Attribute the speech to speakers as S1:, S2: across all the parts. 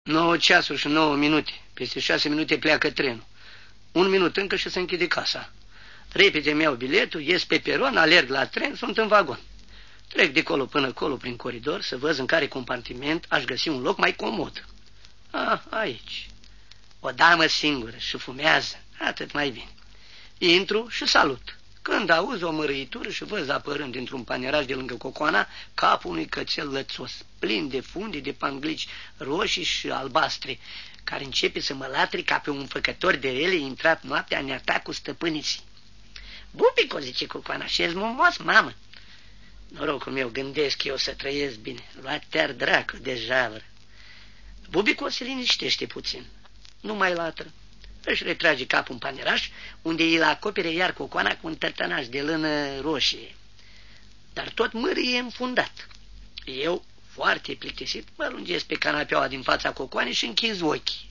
S1: 9 ceasuri și 9 minute. Peste 6 minute pleacă trenul. 1 minut încă și se închide casa. Repede mi-au biletul, ies pe peron, alerg la tren, sunt în vagon. Trec de colo până colo prin coridor să văd în care compartiment aș găsi un loc mai comod. Aici. O damă singură și fumează, atât mai bine. Intru și salut. Când auzi o mărâitură și văd apărând dintr-un panieraj de lângă cocoana capul unui cățel lățos, plin de funde de panglici roșii și albastre, care începe să mă latri ca pe un făcător de rele intrat noaptea în atac cu stăpâniții. Bubico, zice cocoana, și-ești mumos, mamă. Norocul meu, gândesc eu să trăiesc bine. Luat-te-ar dracu de javră. Bubico se liniștește puțin. Nu mai latră. Își retrage capul în paneraș, unde îl acopere iar cocoana cu un tătănaș de lână roșie. Dar tot mârie înfundat. Eu, foarte plictisit, mă lungesc pe canapeaua din fața cocoanei și închiz ochii.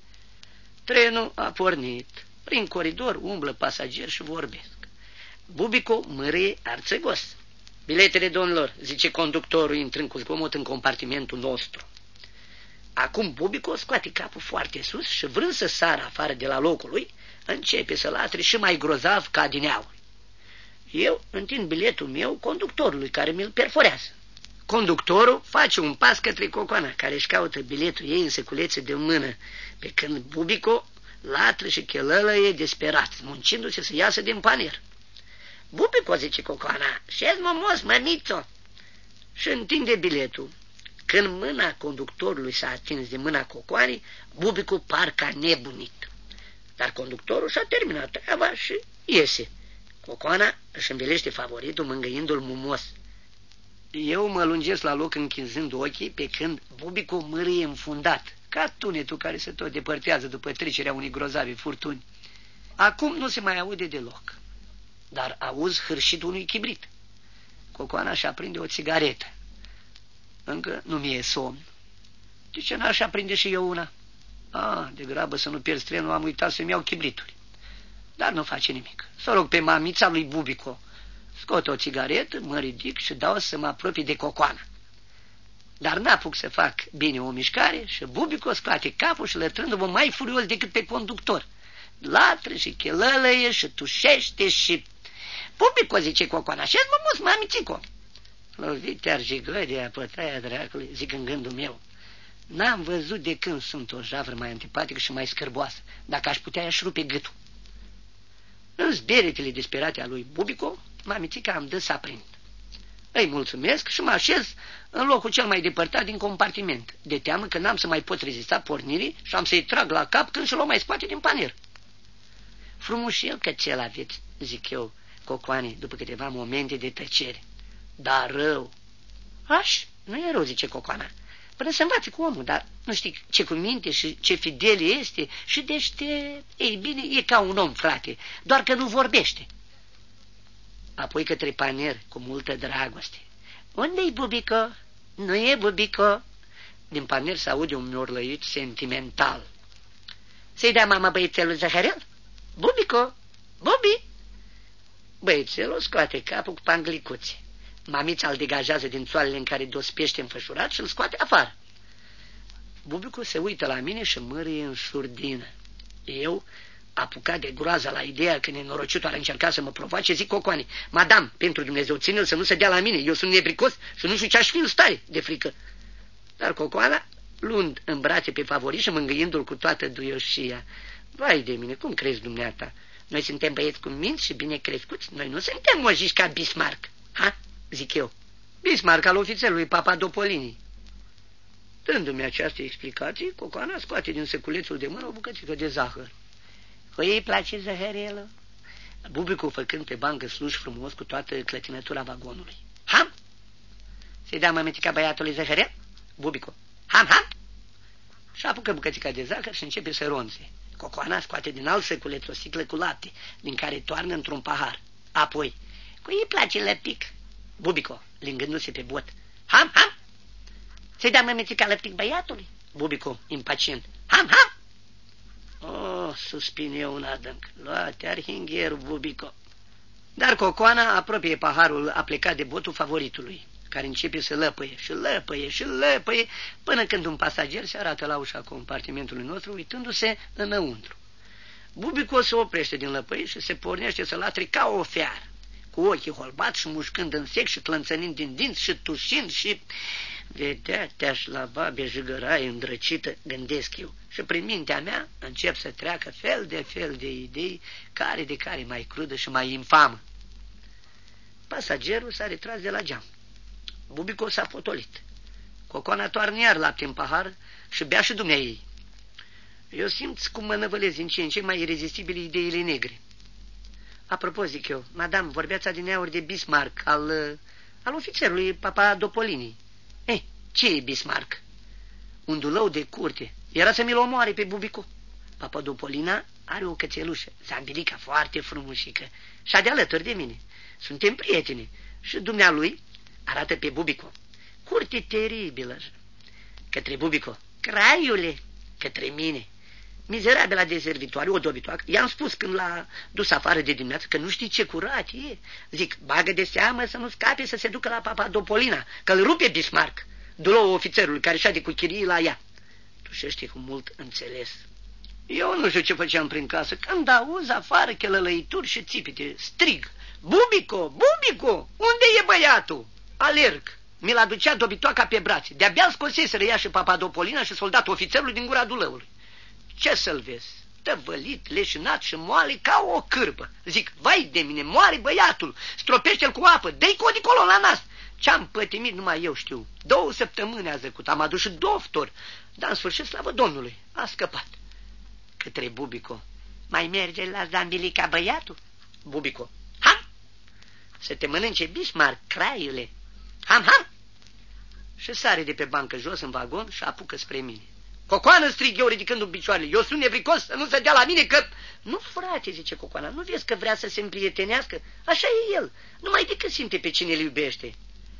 S1: Trenul a pornit. Prin coridor umblă pasageri și vorbesc. Bubico mârie arțăgos. Biletele, domnilor, zice conductorul intrând cu zgomot în compartimentul nostru. Acum Bubico scoate capul foarte sus și vrând să sară afară de la locul lui, începe să latre și mai grozav ca adineauri. Eu întind biletul meu conductorului care mi-l perforează. Conductorul face un pas către cocoana care își caută biletul ei în seculețe de mână, pe când Bubico latră și chelălăie desperat, muncindu-se să iasă din panier. Bubico, zice cocoana, și-ești mămos, mămițo, și întinde biletul. Când mâna conductorului s-a atins de mâna cocoanei, Bubico parcă a nebunit. Dar conductorul și-a terminat treaba și iese. Cocoana își învelește favoritul mângâindu-l mumos. Eu mă lungesc la loc închinzând ochii, pe când Bubico mârie înfundat, ca tunetul care se tot depărtează după trecerea unei grozavi furtuni. Acum nu se mai aude deloc, dar auzi hârșitul unui chibrit. Cocoana și aprinde o țigaretă. Încă nu mi-e somn. De ce n-aș aprinde și eu una? De grabă să nu pierzi trenul, am uitat să-mi iau chibrituri. Dar nu face nimic. Să rog pe mamița lui Bubico. Scot o țigaretă, mă ridic și dau să mă apropii de cocoana. Dar n-apuc să fac bine o mișcare și Bubico scoate capul și lătrându-mă mai furios decât pe conductor. Latră și chelălăie și tușește și... Bubico, zice cocoana, și-ați mămus, mamițico. Lovite-ar jigăria pătaia dracului, zic în gândul meu. N-am văzut de când sunt o javră mai antipatică și mai scârboasă. Dacă aș putea, i-aș rupe gâtul. În zberetele disperate a lui Bubico, mamițica am dă să aprind. Îi mulțumesc și mă așez în locul cel mai depărtat din compartiment, de teamă că n-am să mai pot rezista pornirii și am să-i trag la cap când și-l mai scoate din panier. Frumușel cățel aveți, zic eu, cocoane, după câteva momente de tăcere. Dar rău. Nu e rău, zice cocoana. Până să învațe cu omul, dar nu știi ce cuminte și ce fidel este și deștept. Ei bine, e ca un om, frate, doar că nu vorbește. Apoi către panier, cu multă dragoste. Unde-i Bubico? Nu e Bubico? Din panier se aude un miorlăit sentimental. Să-i dea mama băiețelul Zăhărel? Bubico? Bubi? Băiețelul scoate capul cu panglicuțe. Mamița îl degajează din țoalele în care dospește înfășurat și îl scoate afară. Bubico se uită la mine și mârie în surdină. Eu, apucat de groaza la ideea că nenorocitul ar încerca să mă provoace, zic cocoane, madame, pentru Dumnezeu, ține-l să nu se dea la mine, eu sunt nebricos și nu știu ce aș fi în stare de frică. Dar cocoana, luând în brațe pe favorit și mângâindu-l cu toată duioșia, vai de mine, cum crezi dumneata? Noi suntem băieți cu minți și bine crescuți, noi nu suntem mojiși ca Bismarck, ha? Zic eu. Bismarck al ofițerului Papadopolini. Dându-mi această explicație, cocoana scoate din seculețul de mână o bucățică de zahăr. Îi îi place zăhărelul? Bubico făcând pe bancă sluș frumos cu toată clătinătura vagonului. Ham! Să-i dea mămițica băiatului zăhărel? Bubico. Ham, ham! Și apucă bucățica de zahăr și începe să ronțe. Cocoana scoate din alt seculeț o sticlă cu lapte, din care toarnă într-un pahar. Apoi, cui îi place lăptic? Bubico, lingându-se pe bot. Ham, ham! Să-i dea mămițica lăptic băiatului? Bubico, impacient. Ham, ham! Suspin eu un adânc. Luate-ar hingherul, Bubico. Dar cocoana apropie paharul aplecat de botul favoritului. care începe să lăpăie și lăpăie și lăpăie, până când un pasager se arată la ușa compartimentului nostru, uitându-se înăuntru. Bubico se oprește din lăpăie și se pornește să latre ca o fiară, cu ochii holbați și mușcând în sec și tlănțănind din dinți și tușind și... Vedea te-aș la babe jigăraie îndrăcită, gândesc eu, și prin mintea mea încep să treacă fel de idei, care de care mai crudă și mai infamă. Pasagerul s-a retras de la geam. Bubico s-a potolit. Cocoana toarnă iar lapte în pahar și bea și dumnea ei. Eu simt cum mă năvălez în ce în ce mai irezistibile ideile negre. Apropo, zic eu, madame, vorbeați adineauri de Bismarck, al ofițerului Papadopolini. Ce e Bismarck? Un dulău de curte. Era să mi-l omoare pe Bubico. Papadopolina are o cățelușă, Zambilica, foarte frumușică, și-a de alături de mine. Suntem prieteni. Și dumnealui arată pe Bubico. Curte teribilă. Către Bubico. Craiule, către mine. Mizerabila de servitoare, o dobitoacă. I-am spus când l-a dus afară de dimineață că nu știi ce curat e. Zic, bagă de seamă să nu scape să se ducă la Papadopolina, că îl rupe Bismarck, dulou ofițerului care șade cu chirii la ea. Tușește cu mult înțeles. Eu nu știu ce făceam prin casă, când auzi afară chelălăituri și țipite, strig. Bubico, Bubico, unde e băiatul? Alerg. Mi-l aducea dobitoaca pe brațe. De-abia scoseseră ea și Papadopolina și soldatul ofițerului din gura dulăului. Ce să-l vezi? Tăvălit, leșinat și moale ca o cârbă. Zic, vai de mine, moare băiatul, stropește-l cu apă, dă-i codicolo la nas. Ce-am pătimit numai eu știu. 2 săptămâni a zăcut, am adus și doctor, dar în sfârșit, slavă Domnului, a scăpat. Către Bubico, mai merge la Zambilica băiatul? Bubico, ham! Să te mănânce Bismarck, craiule. Ham, ham! Și sare de pe bancă jos în vagon și apucă spre mine. Cocoană, strig eu ridicându-mi picioarele, eu sunt nevricos să nu se dea la mine că... Nu, frate, zice Cocoana, nu vezi că vrea să se împrietenească? Așa e el, numai decât simte pe cine îl iubește.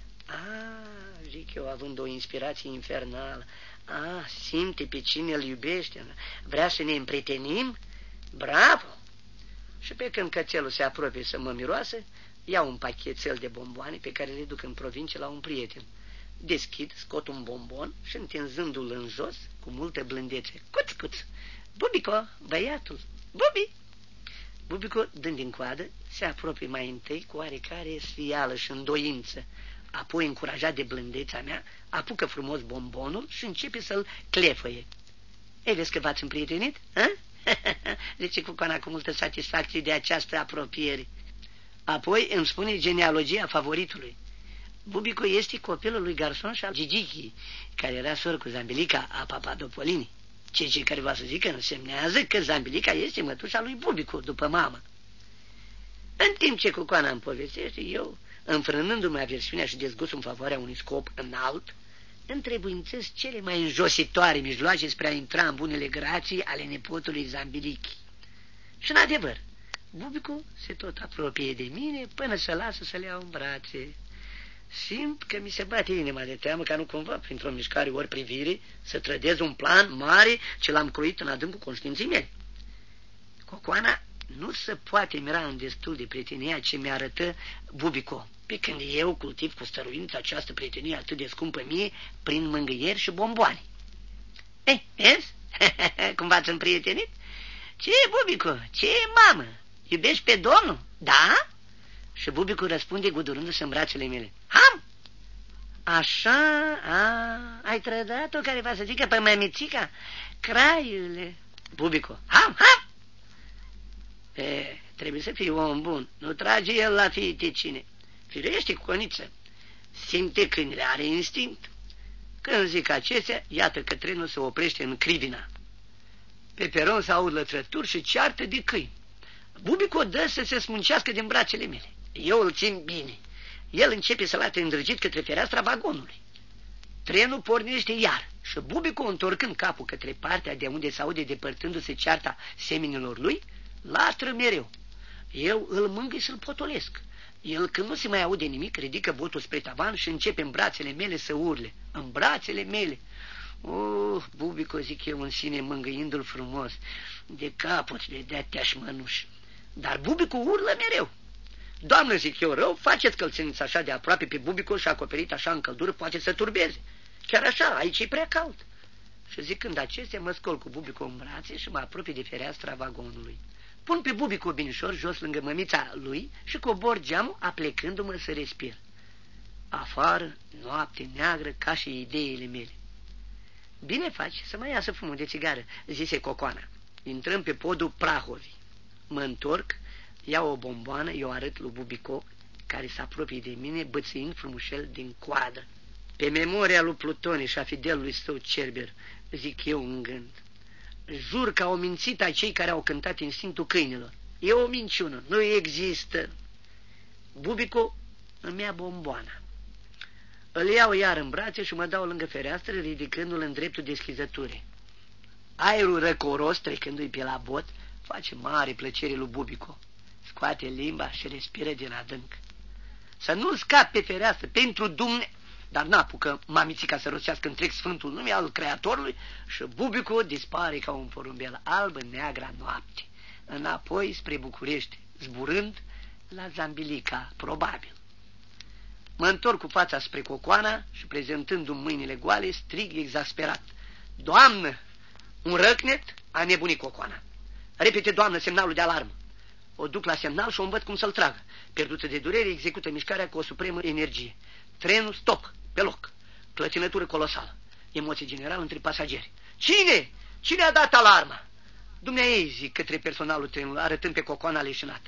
S1: Zic eu, având o inspirație infernală, simte pe cine îl iubește, vrea să ne împrietenim? Bravo! Și pe când cățelul se apropie să mă miroasă, iau un pachetel de bomboane pe care le duc în provincie la un prieten. Deschid, scot un bombon și întinzându-l în jos, cu multă blândețe, cuț, cuț, Bubico, băiatul, Bubi! Bubico, dând din coadă, se apropie mai întâi cu oarecare sfială și îndoință, apoi, încurajat de blândețea mea, apucă frumos bombonul și începe să-l clefăie. Ei, vezi că v-ați împrietenit? Zice Cucoana cu multă satisfacție de această apropiere. Apoi îmi spune genealogia favoritului. Bubico este copilul lui Garson și al Gigichi, care era sor cu Zambilica a Papadopolini. Cei care va să zică însemnează că Zambilica este mătușa lui Bubico, după mamă. În timp ce Cucoana îmi povestește, eu, înfrânându-mi aversiunea și dezgustul în favoarea unui scop înalt, întrebuințez cele mai înjositoare mijloace spre a intra în bunele grații ale nepotului Zambilichi. Și în adevăr, Bubico se tot apropie de mine până să lasă să le iau în brațe. Simt că mi se bate inima de teamă ca nu cumva, printr-o mișcare ori privire, să trădez un plan mare ce l-am croit în adâncul conștiinței mele. Cocoana nu se poate mira în destul de prietenia ce mi-arătă Bubico, pe când eu cultiv cu stăruință această prietenie atât de scumpă mie prin mângâieri și bomboane. Ei, vezi? Cum v-ați împrietenit? Ce, Bubico? Ce, mamă? Iubești pe Domnul? Da? Și Bubico răspunde gudurându-se în brațele mele. Ham! Așa, ai trădat-o care va să zică pe mămițica? Craiule! Bubico, ham, ham! Trebuie să fii om bun, nu trage el la fiite cine. Firește cu coniță, simte câinele, are instinct. Când zic acestea, iată că trenul se oprește în Crivina. Pe peron se aud lătrături și ceartă de câini. Bubico dă să se smuncească din brațele mele. Eu îl țin bine. El începe să late îndrăgit către fereastra vagonului. Trenul pornește iar și Bubico, întorcând capul către partea de unde se aude depărtându-se cearta seminilor lui, latră mereu. Eu îl mângâi să-l potolesc. El, când nu se mai aude nimic, ridică botul spre tavan și începe în brațele mele să urle. În brațele mele. Bubico, zic eu în sine, mângâindu-l frumos, de capăt de dea teașmănuș. Dar Bubico urlă mereu. Doamnă, zic eu, rău, faceți că-l țineți așa de aproape pe Bubico și acoperit așa în căldură, poate să turbeze. Chiar așa, aici e prea cald. Și zicând acestea, mă scol cu Bubico în brațe și mă apropii de fereastra vagonului. Pun pe Bubico binișor jos lângă mămița lui și cobor geamul, aplecându-mă să respir. Afară, noapte neagră, ca și ideile mele. Bine faci să mai iasă fumul de țigară, zise Cocoana. Intrăm pe podul Prahovii. Mă întorc, iau o bomboană, eu arăt lui Bubico, care se apropie de mine, bățâind frumușel din coadă. Pe memoria lui Plutone și a fidelului său Cerber, zic eu în gând. Jur că au mințit acei care au cântat instinctul câinilor. E o minciună, nu există. Bubico îmi ia bomboana. Îl iau iar în brațe și mă dau lângă fereastră, ridicându-l în dreptul deschizăturii. Aerul răcoros, trecându-i pe la bot, face mare plăcere lui Bubico. Scoate limba și respiră din adânc. Să nu scap pe fereastră, pentru Dumnezeu! Dar n-apucă mamițica să rostească întreg sfântul nume al Creatorului și Bubico dispare ca un porumbel alb în neagra noapte, înapoi spre București, zburând la Zambilica, probabil. Mă întorc cu fața spre Cocoana și, prezentându-mi mâinile goale, strig exasperat. Doamnă! Un răcnet? A nebunit Cocoana. Repete, doamnă, semnalul de alarmă. O duc la semnal și o învăț cum să-l tragă. Pierdută de durere, execută mișcarea cu o supremă energie. Trenul stop, pe loc. Clătinătură colosală. Emoție generală între pasageri. Cine? Cine a dat alarma? Dumneaei, zic către personalul trenului, arătând pe Cocoana leșinată.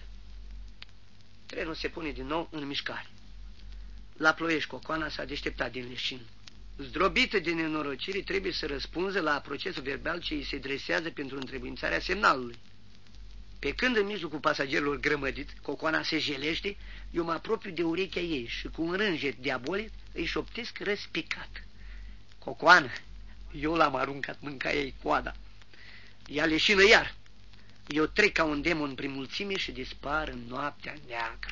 S1: Trenul se pune din nou în mișcare. La Ploiești, Cocoana s-a deșteptat din leșin. Zdrobită de nenorocire, trebuie să răspunză la procesul verbal ce îi se dresează pentru întrebuințarea semnalului. Pe când în mijlocul pasagerilor grămădit, Cocoana se jelește, eu mă apropiu de urechea ei și cu un rânjet diabolic îi șoptesc răspicat. Cocoană, eu l-am aruncat, mânca ei coada. Ea leșină iar. Eu trec ca un demon prin mulțime și dispar în noaptea neagră.